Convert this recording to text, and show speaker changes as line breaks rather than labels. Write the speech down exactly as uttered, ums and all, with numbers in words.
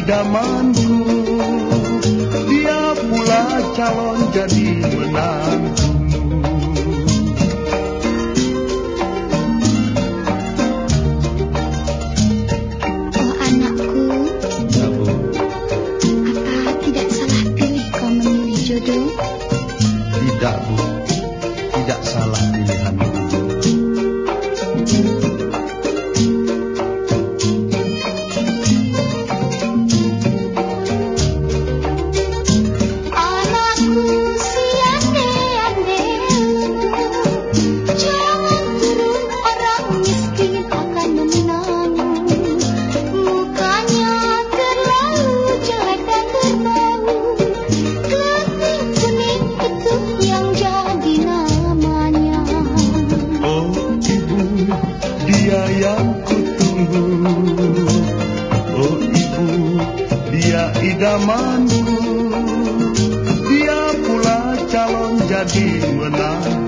idamanku, dia pula calon jadi menantu.
Oh anakku,
Ya Bu,
apa tidak salah pilih kau memilih jodoh?
tidak Bu, tidak salah pilihanku. Dia yang kutunggu, oh ibu, dia idamanku, dia pula calon jadi menantu.